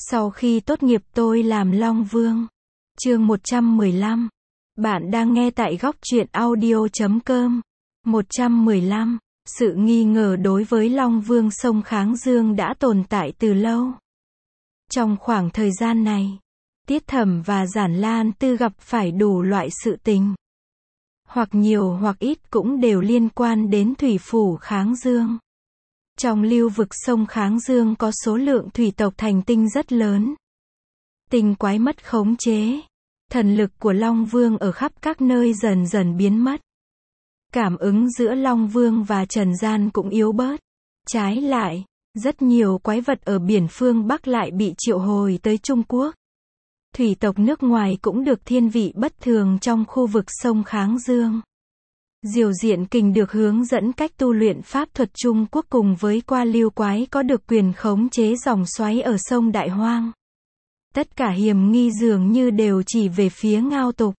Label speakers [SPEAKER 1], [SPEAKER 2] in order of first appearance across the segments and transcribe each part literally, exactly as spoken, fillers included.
[SPEAKER 1] Sau khi tốt nghiệp tôi làm Long Vương. Chương một trăm mười lăm. Bạn đang nghe tại góc truyện audio chấm com. một trăm mười lăm. Sự nghi ngờ đối với Long Vương sông Kháng Dương đã tồn tại từ lâu. Trong khoảng thời gian này, Tiết Thẩm và Giản Lan Tư gặp phải đủ loại sự tình. Hoặc nhiều hoặc ít cũng đều liên quan đến thủy phủ Kháng Dương. Trong lưu vực sông Kháng Dương có số lượng thủy tộc thành tinh rất lớn. Tinh quái mất khống chế. Thần lực của Long Vương ở khắp các nơi dần dần biến mất. Cảm ứng giữa Long Vương và Trần gian cũng yếu bớt. Trái lại, rất nhiều quái vật ở biển phương Bắc lại bị triệu hồi tới Trung Quốc. Thủy tộc nước ngoài cũng được thiên vị bất thường trong khu vực sông Kháng Dương. Diều Diện Kình được hướng dẫn cách tu luyện pháp thuật Trung Quốc cùng với Qua Lưu Quái có được quyền khống chế dòng xoáy ở sông Đại Hoang. Tất cả hiểm nghi dường như đều chỉ về phía Ngao Tục.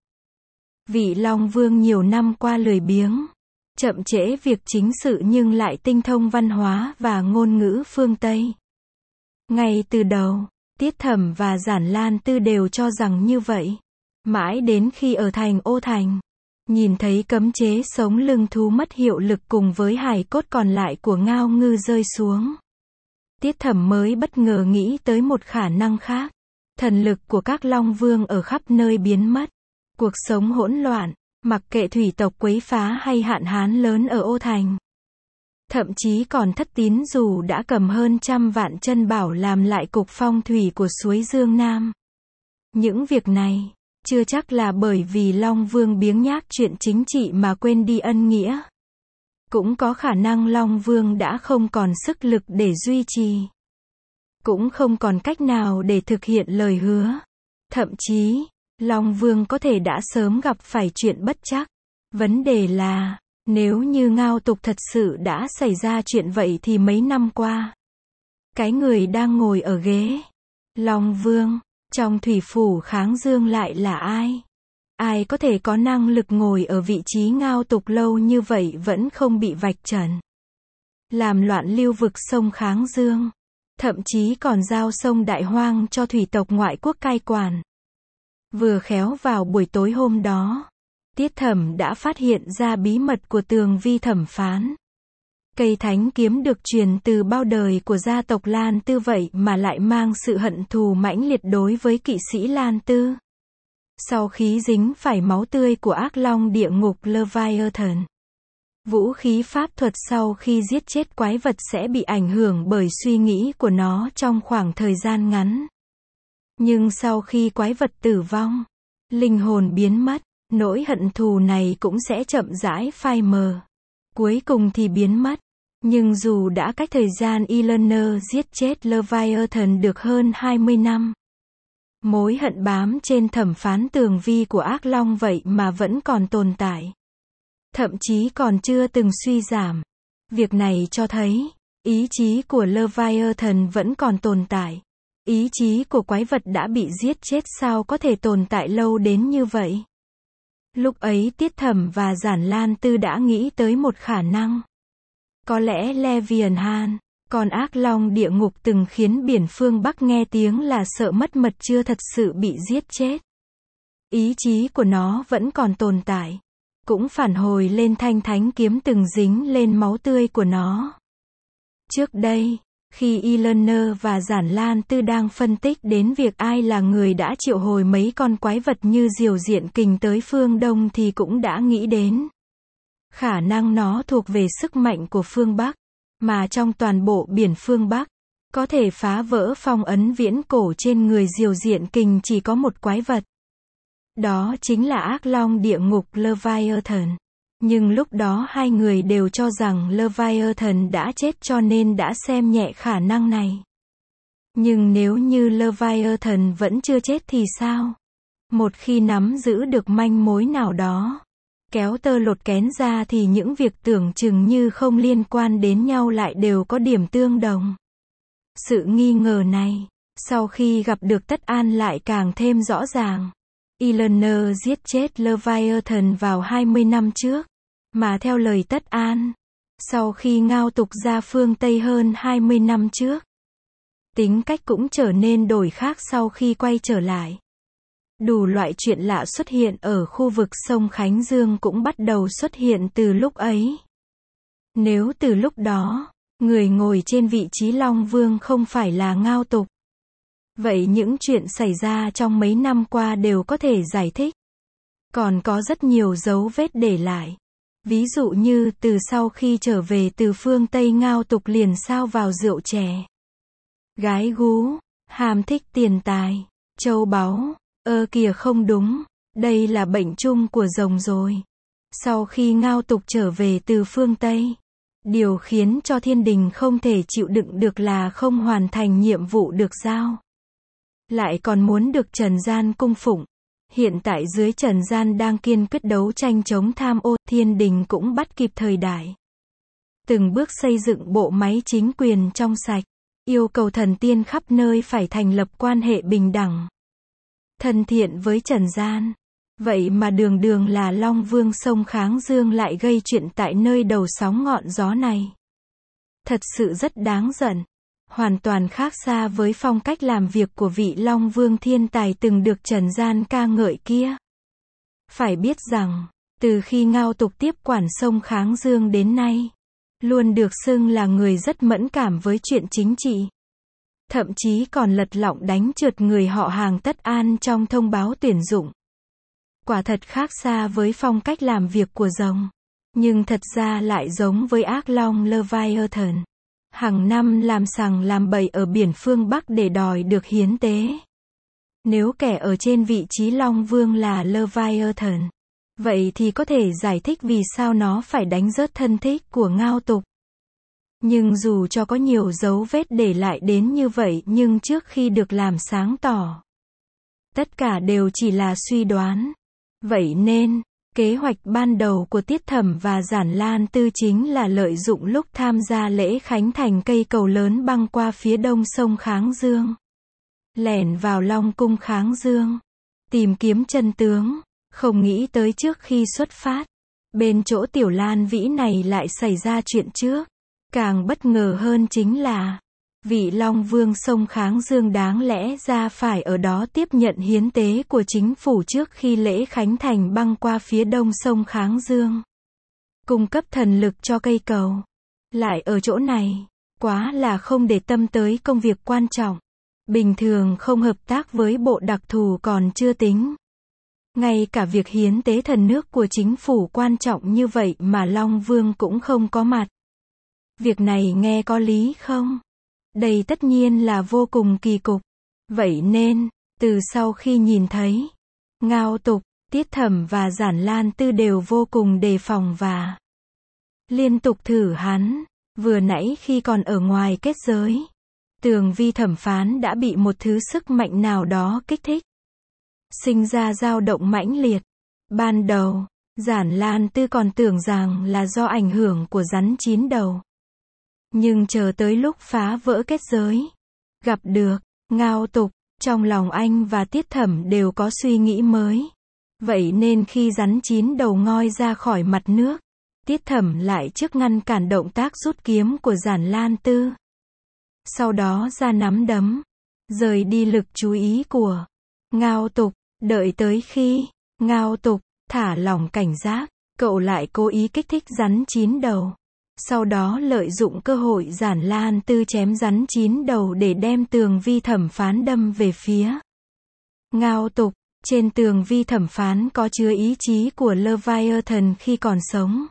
[SPEAKER 1] Vị Long Vương nhiều năm qua lười biếng, chậm trễ việc chính sự nhưng lại tinh thông văn hóa và ngôn ngữ phương Tây. Ngay từ đầu, Tiết Thẩm và Giản Lan Tư đều cho rằng như vậy. Mãi đến khi ở thành Ô Thành, nhìn thấy cấm chế sống lưng thú mất hiệu lực cùng với hài cốt còn lại của Ngao Ngư rơi xuống. Tiết Thẩm mới bất ngờ nghĩ tới một khả năng khác. Thần lực của các Long Vương ở khắp nơi biến mất. Cuộc sống hỗn loạn, mặc kệ thủy tộc quấy phá hay hạn hán lớn ở Ô Thành. Thậm chí còn Thất Tín dù đã cầm hơn trăm vạn chân bảo làm lại cục phong thủy của suối Dương Nam. Những việc này, chưa chắc là bởi vì Long Vương biếng nhác chuyện chính trị mà quên đi ân nghĩa. Cũng có khả năng Long Vương đã không còn sức lực để duy trì. Cũng không còn cách nào để thực hiện lời hứa. Thậm chí, Long Vương có thể đã sớm gặp phải chuyện bất trắc. Vấn đề là, nếu như Ngao Tục thật sự đã xảy ra chuyện vậy thì mấy năm qua, cái người đang ngồi ở ghế Long Vương trong thủy phủ Kháng Dương lại là ai? Ai có thể có năng lực ngồi ở vị trí Ngao Tục lâu như vậy vẫn không bị vạch trần? Làm loạn lưu vực sông Kháng Dương, thậm chí còn giao sông Đại Hoang cho thủy tộc ngoại quốc cai quản. Vừa khéo vào buổi tối hôm đó, Tiết Thẩm đã phát hiện ra bí mật của Tường Vi thẩm phán. Cây thánh kiếm được truyền từ bao đời của gia tộc Lan Tư vậy mà lại mang sự hận thù mãnh liệt đối với kỵ sĩ Lan Tư. Sau khi dính phải máu tươi của ác long địa ngục Leviathan, vũ khí pháp thuật sau khi giết chết quái vật sẽ bị ảnh hưởng bởi suy nghĩ của nó trong khoảng thời gian ngắn. Nhưng sau khi quái vật tử vong, linh hồn biến mất, nỗi hận thù này cũng sẽ chậm rãi phai mờ. Cuối cùng thì biến mất. Nhưng dù đã cách thời gian Eleanor giết chết Leviathan được hơn hai mươi năm, mối hận bám trên thẩm phán Tường Vi của ác long vậy mà vẫn còn tồn tại. Thậm chí còn chưa từng suy giảm. Việc này cho thấy, ý chí của Leviathan vẫn còn tồn tại. Ý chí của quái vật đã bị giết chết sao có thể tồn tại lâu đến như vậy? Lúc ấy Tiết Thẩm và Giản Lan Tư đã nghĩ tới một khả năng. Có lẽ Leviathan, con ác long địa ngục từng khiến biển phương Bắc nghe tiếng là sợ mất mật chưa thật sự bị giết chết. Ý chí của nó vẫn còn tồn tại. Cũng phản hồi lên thanh thánh kiếm từng dính lên máu tươi của nó. Trước đây, khi Eleanor và Giản Lan Tư đang phân tích đến việc ai là người đã triệu hồi mấy con quái vật như Diều Diện Kình tới phương Đông thì cũng đã nghĩ đến khả năng nó thuộc về sức mạnh của phương Bắc, mà trong toàn bộ biển phương Bắc, có thể phá vỡ phong ấn viễn cổ trên người Diều Diện Kình chỉ có một quái vật. Đó chính là ác long địa ngục Leviathan. Nhưng lúc đó hai người đều cho rằng Leviathan đã chết cho nên đã xem nhẹ khả năng này. Nhưng nếu như Leviathan vẫn chưa chết thì sao? Một khi nắm giữ được manh mối nào đó, kéo tơ lột kén ra thì những việc tưởng chừng như không liên quan đến nhau lại đều có điểm tương đồng. Sự nghi ngờ này, sau khi gặp được Tất An lại càng thêm rõ ràng. Eleanor giết chết Leviathan vào hai mươi năm trước. Mà theo lời Tất An, sau khi Ngao Tục ra phương Tây hơn hai mươi năm trước, Tính cách cũng trở nên đổi khác sau khi quay trở lại. Đủ loại chuyện lạ xuất hiện ở khu vực sông Khánh Dương cũng bắt đầu xuất hiện từ lúc ấy. Nếu từ lúc đó, người ngồi trên vị trí Long Vương không phải là Ngao Tục, vậy những chuyện xảy ra trong mấy năm qua đều có thể giải thích. Còn có rất nhiều dấu vết để lại. Ví dụ như từ sau khi trở về từ phương Tây, Ngao Tục liền sao vào rượu chè, gái gú, ham thích tiền tài, châu báu. Ơ kìa, không đúng, đây là bệnh chung của rồng rồi. Sau khi Ngao Tục trở về từ phương Tây, điều khiến cho thiên đình không thể chịu đựng được là không hoàn thành nhiệm vụ được giao. Lại còn muốn được trần gian cung phụng. Hiện tại dưới trần gian đang kiên quyết đấu tranh chống tham ô, thiên đình cũng bắt kịp thời đại. Từng bước xây dựng bộ máy chính quyền trong sạch, yêu cầu thần tiên khắp nơi phải thành lập quan hệ bình đẳng, thân thiện với trần gian. Vậy mà đường đường là Long Vương sông Kháng Dương lại gây chuyện tại nơi đầu sóng ngọn gió này. Thật sự rất đáng giận. Hoàn toàn khác xa với phong cách làm việc của vị Long Vương thiên tài từng được trần gian ca ngợi kia. Phải biết rằng, từ khi Ngao Tục tiếp quản sông Kháng Dương đến nay, luôn được xưng là người rất mẫn cảm với chuyện chính trị. Thậm chí còn lật lọng đánh trượt người họ hàng Tất An trong thông báo tuyển dụng. Quả thật khác xa với phong cách làm việc của rồng. Nhưng thật ra lại giống với ác long Leviathan. Hàng năm làm sằng làm bậy ở biển phương Bắc để đòi được hiến tế. Nếu kẻ ở trên vị trí Long Vương là Leviathan, vậy thì có thể giải thích vì sao nó phải đánh rớt thân thích của Ngao Tục. Nhưng dù cho có nhiều dấu vết để lại đến như vậy nhưng trước khi được làm sáng tỏ, tất cả đều chỉ là suy đoán. Vậy nên, kế hoạch ban đầu của Tiết Thẩm và Giản Lan Tư chính là lợi dụng lúc tham gia lễ khánh thành cây cầu lớn băng qua phía đông sông Kháng Dương, lẻn vào Long Cung Kháng Dương, tìm kiếm chân tướng. Không nghĩ tới trước khi xuất phát, bên chỗ Tiểu Lan Vĩ này lại xảy ra chuyện trước. Càng bất ngờ hơn chính là, vị Long Vương sông Kháng Dương đáng lẽ ra phải ở đó tiếp nhận hiến tế của chính phủ trước khi lễ khánh thành băng qua phía đông sông Kháng Dương, cung cấp thần lực cho cây cầu. Lại ở chỗ này, quá là không để tâm tới công việc quan trọng. Bình thường không hợp tác với bộ đặc thù còn chưa tính. Ngay cả việc hiến tế thần nước của chính phủ quan trọng như vậy mà Long Vương cũng không có mặt. Việc này nghe có lý không? Đây tất nhiên là vô cùng kỳ cục. Vậy nên, từ sau khi nhìn thấy, Ngao Tục, Tiết Thẩm và Giản Lan Tư đều vô cùng đề phòng và liên tục thử hắn. Vừa nãy khi còn ở ngoài kết giới, Tường Vi thẩm phán đã bị một thứ sức mạnh nào đó kích thích, sinh ra dao động mãnh liệt. Ban đầu, Giản Lan Tư còn tưởng rằng là do ảnh hưởng của rắn chín đầu. Nhưng chờ tới lúc phá vỡ kết giới, gặp được Ngao Tục, trong lòng anh và Tiết Thẩm đều có suy nghĩ mới. Vậy nên khi rắn chín đầu ngoi ra khỏi mặt nước, Tiết Thẩm lại trước ngăn cản động tác rút kiếm của Giản Lan Tư. Sau đó ra nắm đấm, rời đi lực chú ý của Ngao Tục. Đợi tới khi Ngao Tục thả lỏng cảnh giác, cậu lại cố ý kích thích rắn chín đầu. Sau đó lợi dụng cơ hội Giản Lan Tư chém rắn chín đầu để đem Tường Vi thẩm phán đâm về phía Ngao Tục. Trên Tường Vi thẩm phán có chứa ý chí của Leviathan khi còn sống.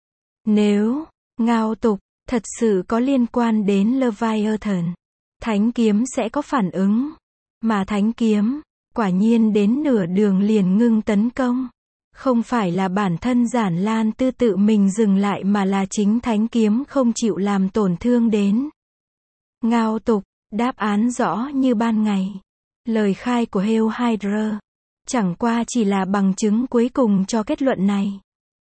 [SPEAKER 1] Nếu Ngao Tục thật sự có liên quan đến Leviathan, Thánh Kiếm sẽ có phản ứng. Mà Thánh Kiếm, quả nhiên đến nửa đường liền ngưng tấn công. Không phải là bản thân Giản Lan Tư tự mình dừng lại mà là chính Thánh Kiếm không chịu làm tổn thương đến Ngao Tục. Đáp án rõ như ban ngày. Lời khai của Hail Hydra chẳng qua chỉ là bằng chứng cuối cùng cho kết luận này.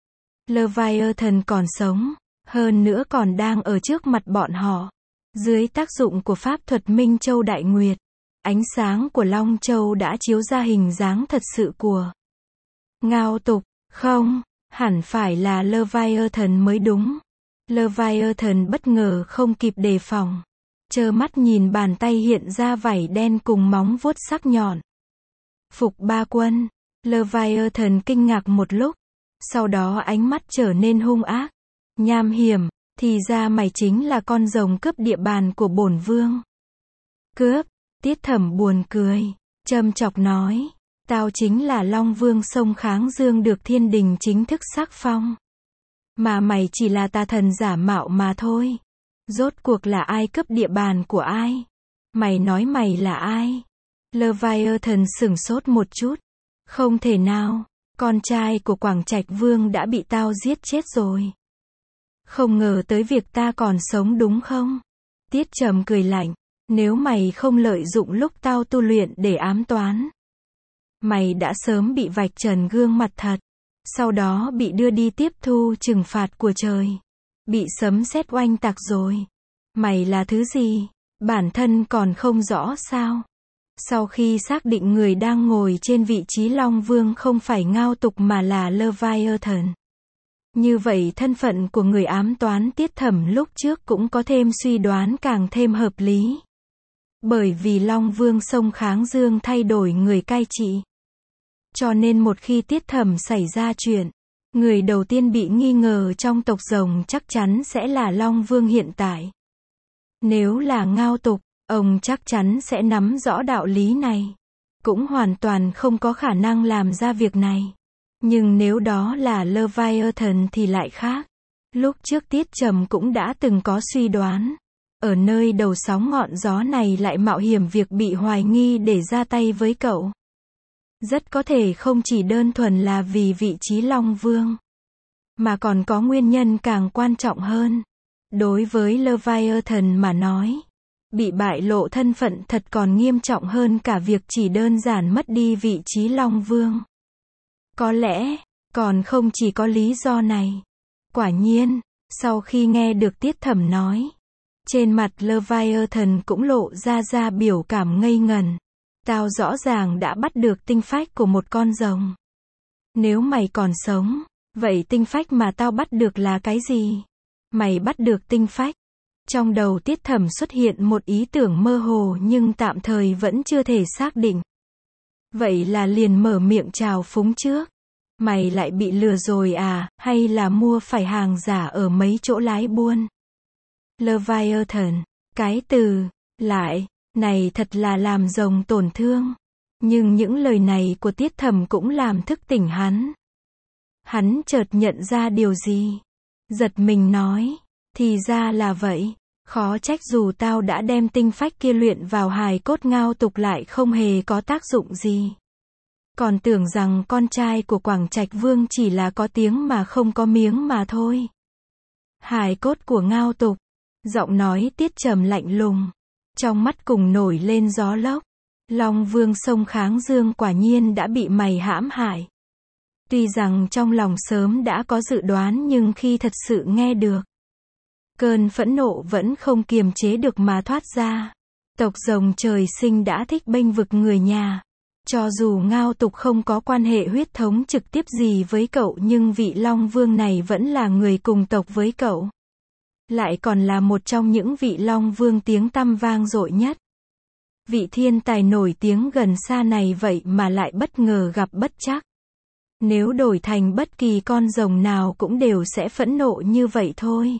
[SPEAKER 1] Leviathan còn sống, hơn nữa còn đang ở trước mặt bọn họ. Dưới tác dụng của pháp thuật Minh Châu Đại Nguyệt, ánh sáng của Long Châu đã chiếu ra hình dáng thật sự của Ngao Tục. Không, hẳn phải là Leviathan mới đúng. Leviathan bất ngờ không kịp đề phòng, trơ mắt nhìn bàn tay hiện ra vảy đen cùng móng vuốt sắc nhọn. Phục ba quân, Leviathan kinh ngạc một lúc, sau đó ánh mắt trở nên hung ác, nham hiểm, thì ra mày chính là con rồng cướp địa bàn của bổn vương. Cướp, Tiết Thẩm buồn cười, châm chọc nói, tao chính là Long Vương sông Kháng Dương được thiên đình chính thức sắc phong. Mà mày chỉ là tà thần giả mạo mà thôi. Rốt cuộc là ai cướp địa bàn của ai? Mày nói mày là ai? Leviathan sửng sốt một chút. Không thể nào, con trai của Quảng Trạch Vương đã bị tao giết chết rồi. Không ngờ tới việc ta còn sống đúng không? Tiết Trầm cười lạnh, nếu mày không lợi dụng lúc tao tu luyện để ám toán, mày đã sớm bị vạch trần gương mặt thật, sau đó bị đưa đi tiếp thu trừng phạt của trời, bị sấm sét oanh tạc rồi. Mày là thứ gì? Bản thân còn không rõ sao? Sau khi xác định người đang ngồi trên vị trí Long Vương không phải Ngao Tục mà là Leviathan, như vậy thân phận của người ám toán Tiết Thẩm lúc trước cũng có thêm suy đoán càng thêm hợp lý. Bởi vì Long Vương sông Kháng Dương thay đổi người cai trị, cho nên một khi Tiết Thẩm xảy ra chuyện, người đầu tiên bị nghi ngờ trong tộc rồng chắc chắn sẽ là Long Vương hiện tại. Nếu là Ngao Tục, ông chắc chắn sẽ nắm rõ đạo lý này, cũng hoàn toàn không có khả năng làm ra việc này. Nhưng nếu đó là Leviathan thì lại khác. Lúc trước Tiết Trầm cũng đã từng có suy đoán, ở nơi đầu sóng ngọn gió này lại mạo hiểm việc bị hoài nghi để ra tay với cậu. Rất có thể không chỉ đơn thuần là vì vị trí Long Vương, mà còn có nguyên nhân càng quan trọng hơn. Đối với Leviathan mà nói, bị bại lộ thân phận thật còn nghiêm trọng hơn cả việc chỉ đơn giản mất đi vị trí Long Vương. Có lẽ, còn không chỉ có lý do này. Quả nhiên, sau khi nghe được Tiết Thẩm nói, trên mặt Leviathan cũng lộ ra ra biểu cảm ngây ngẩn. Tao rõ ràng đã bắt được tinh phách của một con rồng. Nếu mày còn sống, vậy tinh phách mà tao bắt được là cái gì? Mày bắt được tinh phách. Trong đầu Tiết Thẩm xuất hiện một ý tưởng mơ hồ nhưng tạm thời vẫn chưa thể xác định. Vậy là liền mở miệng chào phúng trước. Mày lại bị lừa rồi à, hay là mua phải hàng giả ở mấy chỗ lái buôn? Leviathan, cái từ, lại, này thật là làm rồng tổn thương. Nhưng những lời này của Tiết Thẩm cũng làm thức tỉnh hắn. Hắn chợt nhận ra điều gì. Giật mình nói, thì ra là vậy. Khó trách dù tao đã đem tinh phách kia luyện vào hài cốt Ngao Tục lại không hề có tác dụng gì. Còn tưởng rằng con trai của Quảng Trạch Vương chỉ là có tiếng mà không có miếng mà thôi. Hài cốt của Ngao Tục. Giọng nói Tiết Trầm lạnh lùng. Trong mắt cùng nổi lên gió lốc. Long Vương sông Kháng Dương quả nhiên đã bị mày hãm hại. Tuy rằng trong lòng sớm đã có dự đoán nhưng khi thật sự nghe được, cơn phẫn nộ vẫn không kiềm chế được mà thoát ra. Tộc rồng trời sinh đã thích bênh vực người nhà. Cho dù Ngao Tục không có quan hệ huyết thống trực tiếp gì với cậu nhưng vị Long Vương này vẫn là người cùng tộc với cậu. Lại còn là một trong những vị Long Vương tiếng tăm vang dội nhất. Vị thiên tài nổi tiếng gần xa này vậy mà lại bất ngờ gặp bất trắc. Nếu đổi thành bất kỳ con rồng nào cũng đều sẽ phẫn nộ như vậy thôi.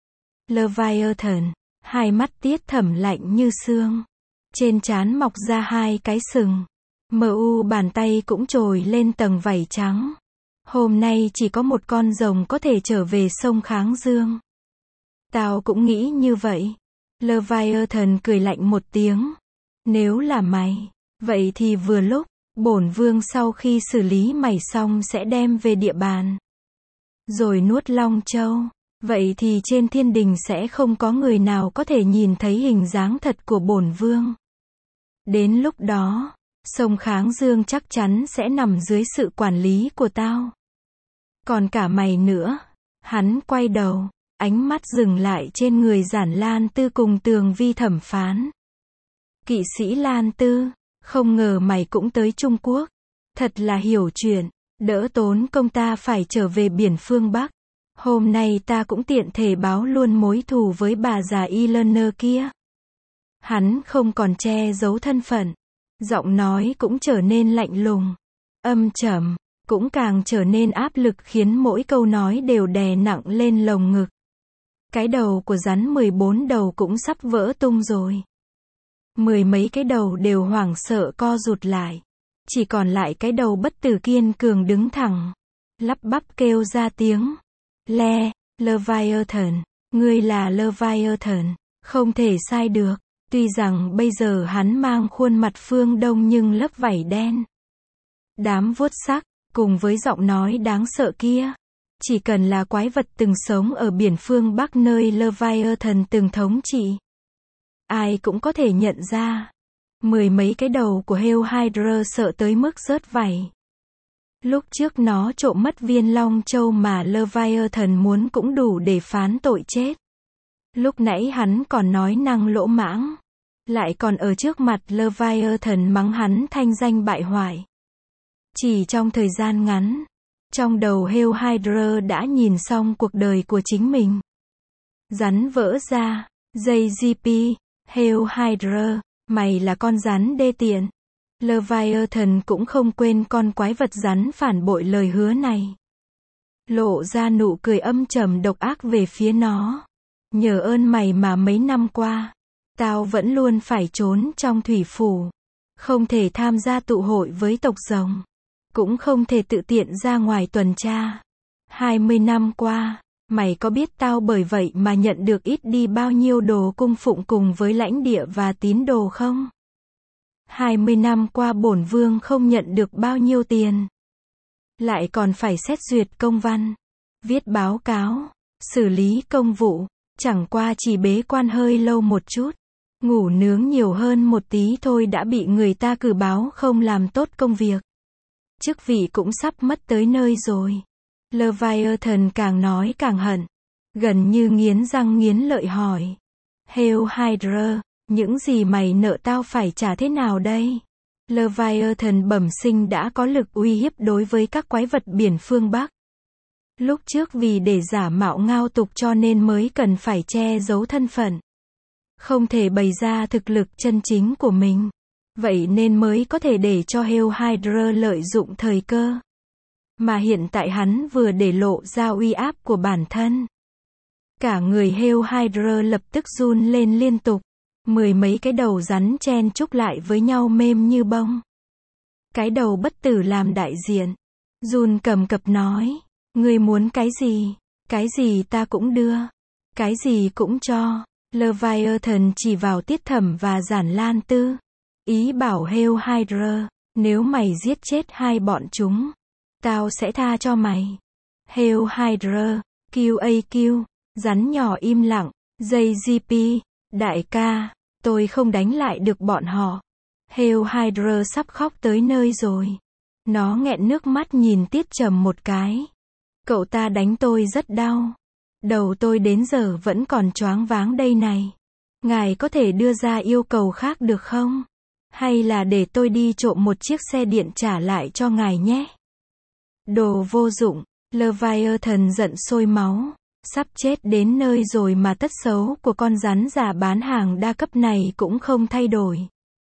[SPEAKER 1] Leviathan, hai mắt Tiết Thẩm lạnh như xương. Trên trán mọc ra hai cái sừng. Mờ u bàn tay cũng trồi lên tầng vảy trắng. Hôm nay chỉ có một con rồng có thể trở về sông Kháng Dương. Tao cũng nghĩ như vậy. Leviathan cười lạnh một tiếng. Nếu là mày, vậy thì vừa lúc, bổn vương sau khi xử lý mày xong sẽ đem về địa bàn. Rồi nuốt Long Châu. Vậy thì trên thiên đình sẽ không có người nào có thể nhìn thấy hình dáng thật của bổn vương. Đến lúc đó, sông Kháng Dương chắc chắn sẽ nằm dưới sự quản lý của tao. Còn cả mày nữa. Hắn quay đầu, ánh mắt dừng lại trên người Giản Lan Tư cùng Tường Vi thẩm phán. Kỵ sĩ Lan Tư, không ngờ mày cũng tới Trung Quốc. Thật là hiểu chuyện, đỡ tốn công ta phải trở về biển phương Bắc. Hôm nay ta cũng tiện thể báo luôn mối thù với bà già Eleanor kia. Hắn không còn che giấu thân phận. Giọng nói cũng trở nên lạnh lùng, âm trầm, cũng càng trở nên áp lực khiến mỗi câu nói đều đè nặng lên lồng ngực. Cái đầu của rắn mười bốn đầu cũng sắp vỡ tung rồi. Mười mấy cái đầu đều hoảng sợ co rụt lại. Chỉ còn lại cái đầu bất tử kiên cường đứng thẳng. Lắp bắp kêu ra tiếng. Le, Leviathan, ngươi là Leviathan, không thể sai được. Tuy rằng bây giờ hắn mang khuôn mặt phương Đông nhưng lớp vảy đen, đám vuốt sắc, cùng với giọng nói đáng sợ kia. Chỉ cần là quái vật từng sống ở biển phương Bắc nơi Leviathan từng thống trị, ai cũng có thể nhận ra. Mười mấy cái đầu của Hell Hydra sợ tới mức rớt vảy. Lúc trước nó trộm mất viên Long Châu mà Leviathan muốn cũng đủ để phán tội chết. Lúc nãy hắn còn nói năng lỗ mãng, lại còn ở trước mặt Leviathan mắng hắn thanh danh bại hoại. Chỉ trong thời gian ngắn, trong đầu Hell Hydra đã nhìn xong cuộc đời của chính mình. Rắn vỡ ra, jê giê pê, Hell Hydra, mày là con rắn đê tiện. Leviathan cũng không quên con quái vật rắn phản bội lời hứa này. Lộ ra nụ cười âm trầm độc ác về phía nó. Nhờ ơn mày mà mấy năm qua, tao vẫn luôn phải trốn trong thủy phủ. Không thể tham gia tụ hội với tộc rồng. Cũng không thể tự tiện ra ngoài tuần tra. Hai mươi năm qua, mày có biết tao bởi vậy mà nhận được ít đi bao nhiêu đồ cung phụng cùng với lãnh địa và tín đồ không? Hai mươi năm qua bổn vương không nhận được bao nhiêu tiền. Lại còn phải xét duyệt công văn, viết báo cáo, xử lý công vụ. Chẳng qua chỉ bế quan hơi lâu một chút, ngủ nướng nhiều hơn một tí thôi đã bị người ta cử báo không làm tốt công việc. Chức vị cũng sắp mất tới nơi rồi. Leviathan càng nói càng hận, gần như nghiến răng nghiến lợi hỏi. Hell Hydra, những gì mày nợ tao phải trả thế nào đây? Leviathan bẩm sinh đã có lực uy hiếp đối với các quái vật biển phương Bắc. Lúc trước vì để giả mạo ngao tục cho nên mới cần phải che giấu thân phận. Không thể bày ra thực lực chân chính của mình. Vậy nên mới có thể để cho Hell Hydra lợi dụng thời cơ. Mà hiện tại hắn vừa để lộ ra uy áp của bản thân. Cả người Hell Hydra lập tức run lên liên tục. Mười mấy cái đầu rắn chen chúc lại với nhau mềm như bông. Cái đầu bất tử làm đại diện. Run cầm cập nói. Ngươi muốn cái gì? Cái gì ta cũng đưa. Cái gì cũng cho. Leviathan chỉ vào Tiết Thẩm và Giản Lan Tư. Ý bảo Hell Hydra, nếu mày giết chết hai bọn chúng, tao sẽ tha cho mày. Hell Hydra, quy a quy, rắn nhỏ im lặng. jê giê pê, đại ca, tôi không đánh lại được bọn họ. Hell Hydra sắp khóc tới nơi rồi. Nó nghẹn nước mắt nhìn Tiết Trầm một cái. Cậu ta đánh tôi rất đau. Đầu tôi đến giờ vẫn còn choáng váng đây này. Ngài có thể đưa ra yêu cầu khác được không? Hay là để tôi đi trộm một chiếc xe điện trả lại cho ngài nhé? Đồ vô dụng. Leviathan giận sôi máu. Sắp chết đến nơi rồi mà tất xấu của con rắn già bán hàng đa cấp này cũng không thay đổi.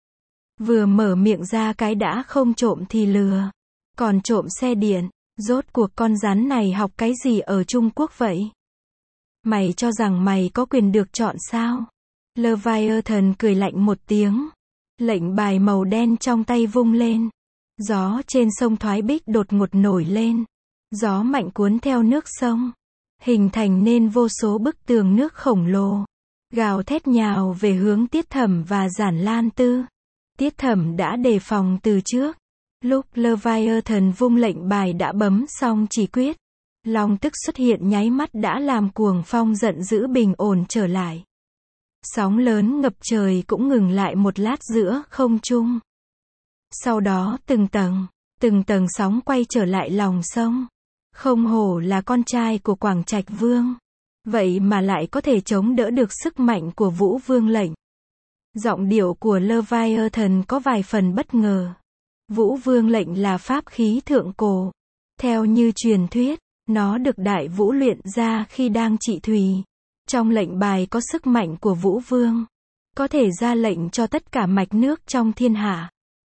[SPEAKER 1] Vừa mở miệng ra cái đã không trộm thì lừa. Còn trộm xe điện. Rốt cuộc con rắn này học cái gì ở Trung Quốc vậy? Mày cho rằng mày có quyền được chọn sao? Leviathan cười lạnh một tiếng. Lệnh bài màu đen trong tay vung lên. Gió trên sông Thoái Bích đột ngột nổi lên. Gió mạnh cuốn theo nước sông. Hình thành nên vô số bức tường nước khổng lồ. Gào thét nhào về hướng Tiết Thẩm và Giản Lan Tư. Tiết Thẩm đã đề phòng từ trước. Lúc Leviathan vung lệnh bài đã bấm xong chỉ quyết. Long tức xuất hiện nháy mắt đã làm cuồng phong giận dữ bình ổn trở lại. Sóng lớn ngập trời cũng ngừng lại một lát giữa không trung. Sau đó từng tầng, từng tầng sóng quay trở lại lòng sông. Không hổ là con trai của Quảng Trạch Vương. Vậy mà lại có thể chống đỡ được sức mạnh của Vũ Vương lệnh. Giọng điệu của Leviathan có vài phần bất ngờ. Vũ Vương lệnh là pháp khí thượng cổ. Theo như truyền thuyết, nó được Đại Vũ luyện ra khi đang trị thủy. Trong lệnh bài có sức mạnh của Vũ Vương. có thể ra lệnh cho tất cả mạch nước trong thiên hạ.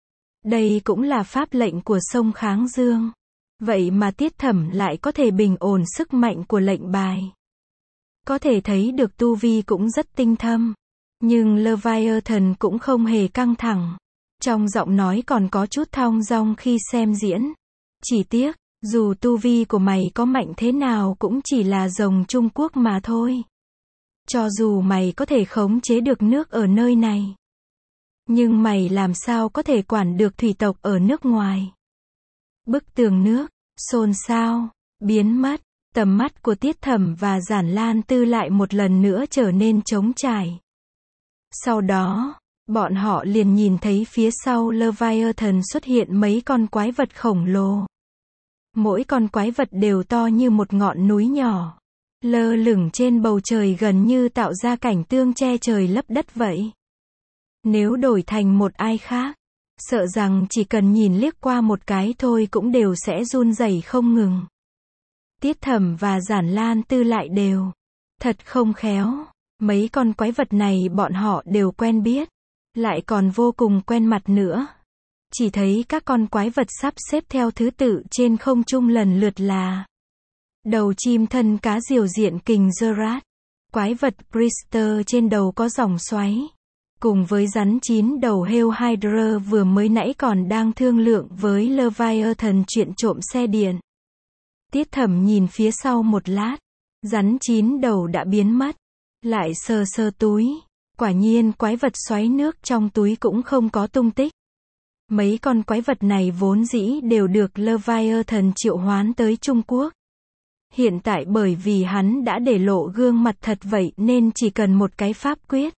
[SPEAKER 1] Đây cũng là pháp lệnh của sông Kháng Dương. Vậy mà Tiết Thẩm lại có thể bình ổn sức mạnh của lệnh bài. Có thể thấy được tu vi cũng rất tinh thâm. Nhưng Leviathan cũng không hề căng thẳng. Trong giọng nói còn có chút thong dong khi xem diễn. Chỉ tiếc, dù tu vi của mày có mạnh thế nào cũng chỉ là rồng Trung Quốc mà thôi. Cho dù mày có thể khống chế được nước ở nơi này. Nhưng mày làm sao có thể quản được thủy tộc ở nước ngoài. Bức tường nước, xôn xao, biến mất. Tầm mắt của Tiết Thẩm và Giản Lan Tư lại một lần nữa trở nên trống trải. Sau đó, bọn họ liền nhìn thấy phía sau Leviathan xuất hiện mấy con quái vật khổng lồ. Mỗi con quái vật đều to như một ngọn núi nhỏ. Lơ lửng trên bầu trời gần như tạo ra cảnh tương che trời lấp đất vậy. Nếu đổi thành một ai khác, sợ rằng chỉ cần nhìn liếc qua một cái thôi cũng đều sẽ run rẩy không ngừng. Tiết Thẩm và Giản Lan Tư lại đều. Thật không khéo. Mấy con quái vật này bọn họ đều quen biết. Lại còn vô cùng quen mặt nữa. Chỉ thấy các con quái vật sắp xếp theo thứ tự trên không trung lần lượt là đầu chim thân cá diều diện kình Zerat. Quái vật Priester trên đầu có dòng xoáy. Cùng với rắn chín đầu heo Hydra vừa mới nãy còn đang thương lượng với Leviathan chuyện trộm xe điện. Tiết Thẩm nhìn phía sau một lát. Rắn chín đầu đã biến mất. Lại sờ sờ túi. Quả nhiên quái vật xoáy nước trong túi cũng không có tung tích. Mấy con quái vật này vốn dĩ đều được Leviathan triệu hoán tới Trung Quốc. Hiện tại bởi vì hắn đã để lộ gương mặt thật vậy nên chỉ cần một cái pháp quyết.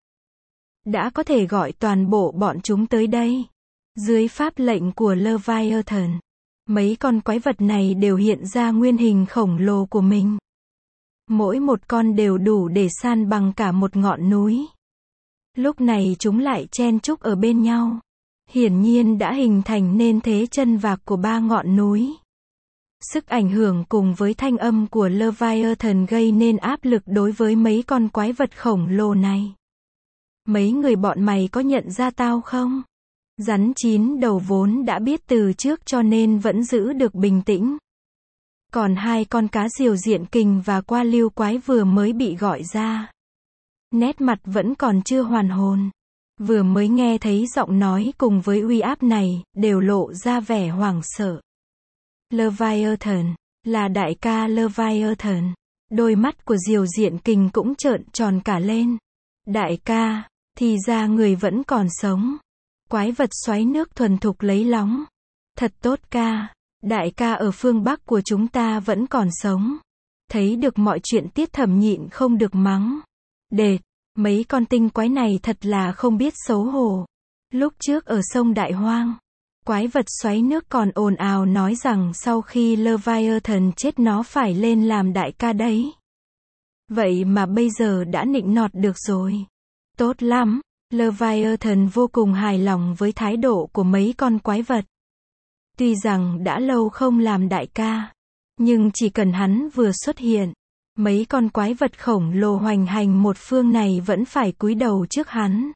[SPEAKER 1] Đã có thể gọi toàn bộ bọn chúng tới đây. Dưới pháp lệnh của Leviathan. Mấy con quái vật này đều hiện ra nguyên hình khổng lồ của mình. Mỗi một con đều đủ để san bằng cả một ngọn núi. Lúc này chúng lại chen chúc ở bên nhau. Hiển nhiên đã hình thành nên thế chân vạc của ba ngọn núi. Sức ảnh hưởng cùng với thanh âm của Leviathan gây nên áp lực đối với mấy con quái vật khổng lồ này. Mấy người bọn mày có nhận ra tao không? Rắn chín đầu vốn đã biết từ trước cho nên vẫn giữ được bình tĩnh. Còn hai con cá diều diện kình và qua lưu quái vừa mới bị gọi ra. Nét mặt vẫn còn chưa hoàn hồn. Vừa mới nghe thấy giọng nói cùng với uy áp này, đều lộ ra vẻ hoảng sợ. Leviathan, là đại ca Leviathan. Đôi mắt của diều diện kình cũng trợn tròn cả lên. Đại ca, thì ra người vẫn còn sống. Quái vật xoáy nước thuần thục lấy lóng. Thật tốt ca. Đại ca ở phương Bắc của chúng ta vẫn còn sống. Thấy được mọi chuyện Tiết Thẩm nhịn không được mắng. Đệt, mấy con tinh quái này thật là không biết xấu hổ. Lúc trước ở sông Đại Hoang, quái vật xoáy nước còn ồn ào nói rằng sau khi Leviathan chết nó phải lên làm đại ca đấy. Vậy mà bây giờ đã nịnh nọt được rồi. Tốt lắm. Leviathan vô cùng hài lòng với thái độ của mấy con quái vật. Tuy rằng đã lâu không làm đại ca, nhưng chỉ cần hắn vừa xuất hiện, mấy con quái vật khổng lồ hoành hành một phương này vẫn phải cúi đầu trước hắn.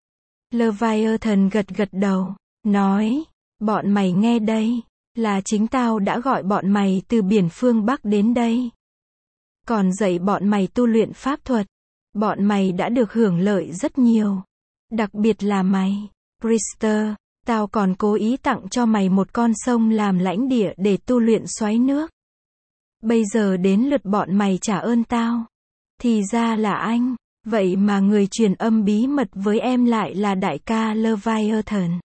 [SPEAKER 1] Leviathan gật gật đầu, nói, bọn mày nghe đây, là chính tao đã gọi bọn mày từ biển phương Bắc đến đây. Còn dạy bọn mày tu luyện pháp thuật, bọn mày đã được hưởng lợi rất nhiều. Đặc biệt là mày, Priester, tao còn cố ý tặng cho mày một con sông làm lãnh địa để tu luyện xoáy nước. Bây giờ đến lượt bọn mày trả ơn tao. Thì ra là anh, vậy mà người truyền âm bí mật với em lại là đại ca Leviathan.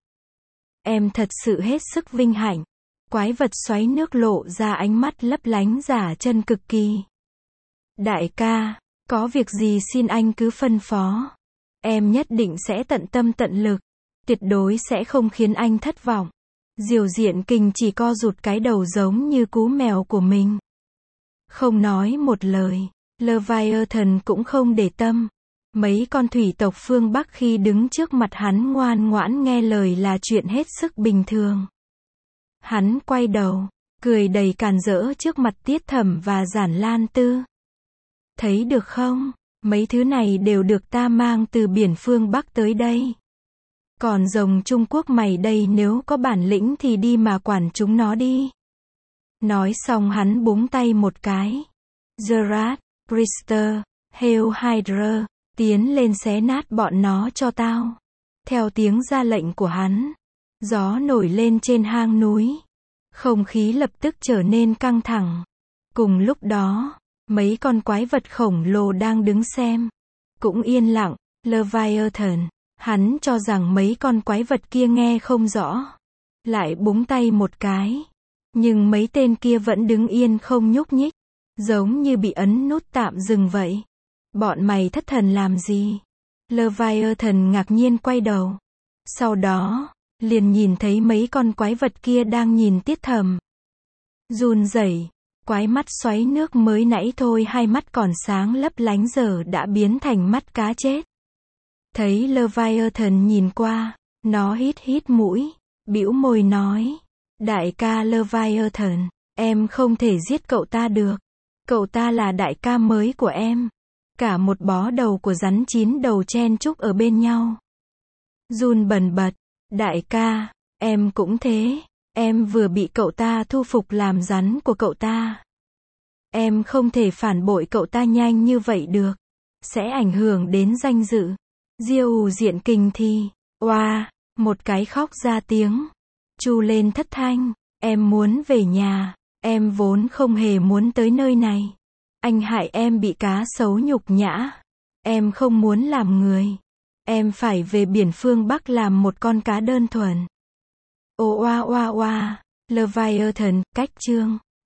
[SPEAKER 1] Em thật sự hết sức vinh hạnh. Quái vật xoáy nước lộ ra ánh mắt lấp lánh giả chân cực kỳ. Đại ca, có việc gì xin anh cứ phân phó. Em nhất định sẽ tận tâm tận lực. Tuyệt đối sẽ không khiến anh thất vọng. Diều diện kình chỉ co rụt cái đầu giống như cú mèo của mình. Không nói một lời. Leviathan cũng không để tâm. Mấy con thủy tộc phương Bắc khi đứng trước mặt hắn ngoan ngoãn nghe lời là chuyện hết sức bình thường. Hắn quay đầu, cười đầy càn rỡ trước mặt Tiết Thẩm và Giản Lan Tư. Thấy được không? Mấy thứ này đều được ta mang từ biển phương Bắc tới đây. Còn rồng Trung Quốc mày đây nếu có bản lĩnh thì đi mà quản chúng nó đi. Nói xong hắn búng tay một cái. Gerard, Brister, Hail Hydra, tiến lên xé nát bọn nó cho tao. Theo tiếng ra lệnh của hắn, gió nổi lên trên hang núi. Không khí lập tức trở nên căng thẳng. Cùng lúc đó, mấy con quái vật khổng lồ đang đứng xem. Cũng yên lặng, Leviathan, hắn cho rằng mấy con quái vật kia nghe không rõ. Lại búng tay một cái. Nhưng mấy tên kia vẫn đứng yên không nhúc nhích. Giống như bị ấn nút tạm dừng vậy. Bọn mày thất thần làm gì? Leviathan ngạc nhiên quay đầu. Sau đó, liền nhìn thấy mấy con quái vật kia đang nhìn Tiết Thầm. Run rẩy, quái mắt xoáy nước mới nãy thôi hai mắt còn sáng lấp lánh giờ đã biến thành mắt cá chết. Thấy Leviathan nhìn qua, nó hít hít mũi, bĩu môi nói. Đại ca Leviathan, em không thể giết cậu ta được. Cậu ta là đại ca mới của em. Cả một bó đầu của rắn chín đầu chen chúc ở bên nhau. Run bần bật. Đại ca, em cũng thế. Em vừa bị cậu ta thu phục làm rắn của cậu ta. Em không thể phản bội cậu ta nhanh như vậy được. Sẽ ảnh hưởng đến danh dự. Diêu Diện Kình thì, oa, một cái khóc ra tiếng. Chu lên thất thanh. Em muốn về nhà. Em vốn không hề muốn tới nơi này. Anh hại em bị cá sấu nhục nhã. Em không muốn làm người. Em phải về biển phương Bắc làm một con cá đơn thuần. Ô oa oa oa. Leviathan, cách chương.